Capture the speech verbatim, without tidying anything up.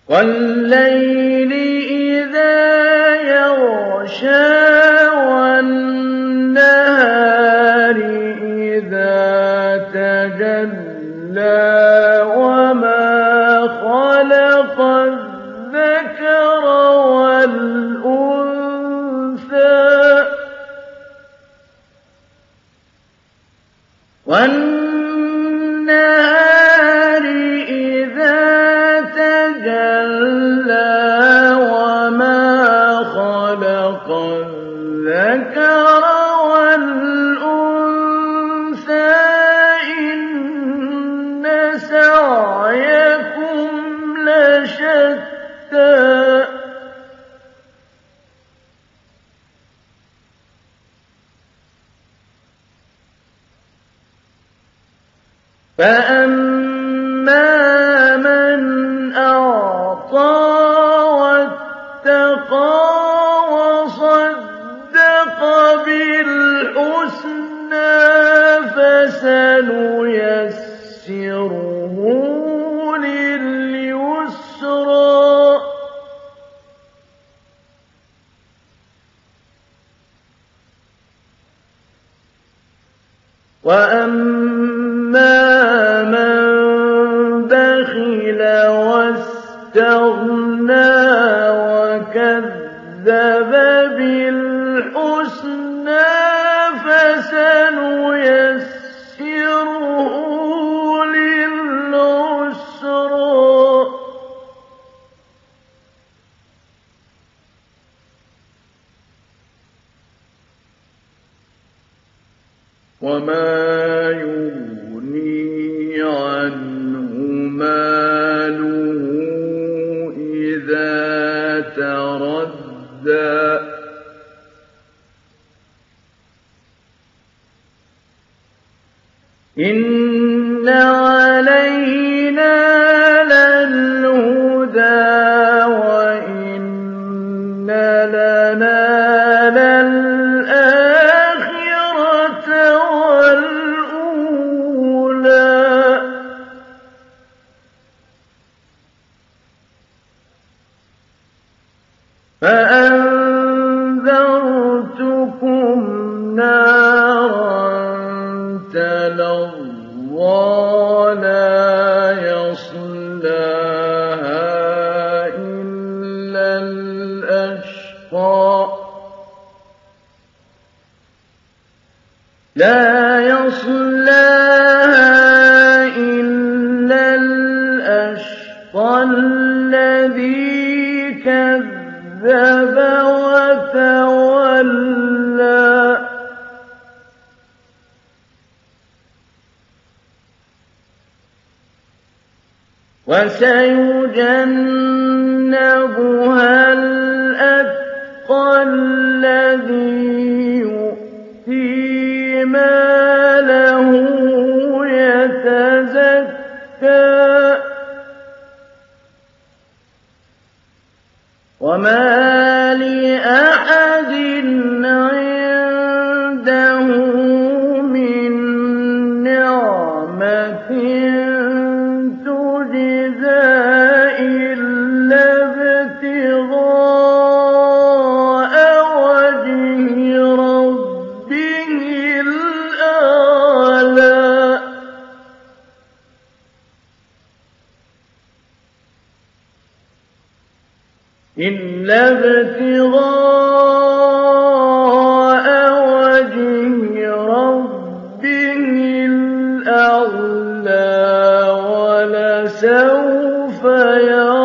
وَاللَّيْلِ إِذَا يَغْشَىٰ وَالنَّهَارِ إِذَا تَجَلَّىٰ وَمَا خَلَقَ الذَّكَرَ وَالْأُنثَىٰ وَالنَّهَارِ إِذَا تَجَلَّىٰ وَمَا خَلَقَ الذَّكَرَ وَالْأُنثَىٰ إِنَّ سَعْيَكُمْ لَشَتَّىٰ فَأَمَّا مَنْ أَعْطَىٰ وَاتَّقَىٰ وَصَدَّقَ بِالْحُسْنَىٰ فَسَنُيَسِّرُهُ لِلْيُسْرَىٰ وَأَمَّا مَن بَخِلَ وَاسْتَغْنَىٰ وَكَذَّبَ بِالْحُسْنَىٰ فَسَنُيَسِّرُهُ لِلْعُسْرَىٰ وَمَا يُغْنِي عَنْهُ مَالُهُ إِذَا تَرَدَّىٰ إِنَّ عَلَيْنَا لَلْهُدَىٰ وَإِنَّ لَنَا لَلْآخِرَةَ وَالْأُولَىٰ فَأَنذَرْتُكُمْ نَارًا تَلَظَّىٰ لَا يَصْلَاهَا إِلَّا الْأَشْقَى لَا يَصْلَاهَا إِلَّا الْأَشْقَى الَّذِي كَذَّبَ وَتَوَلَّىٰ وَسَيُجَنَّبُهَا الْأَتْقَى الَّذِي يُؤْتِي مَالَهُ يَتَزَكَّىٰ وَمَا لِأَحَدٍ عِندَهُ مِن نِّعْمَةٍ تُجْزَىٰ إِلَّا ابْتِغَاءَ وَجْهِ رَبِّهِ الْأَعْلَىٰ إِلَّا ابْتِغَاءَ وَجْهِ رَبِّهِ الْأَعْلَىٰ وَلَسَوْفَ يَرْضَىٰ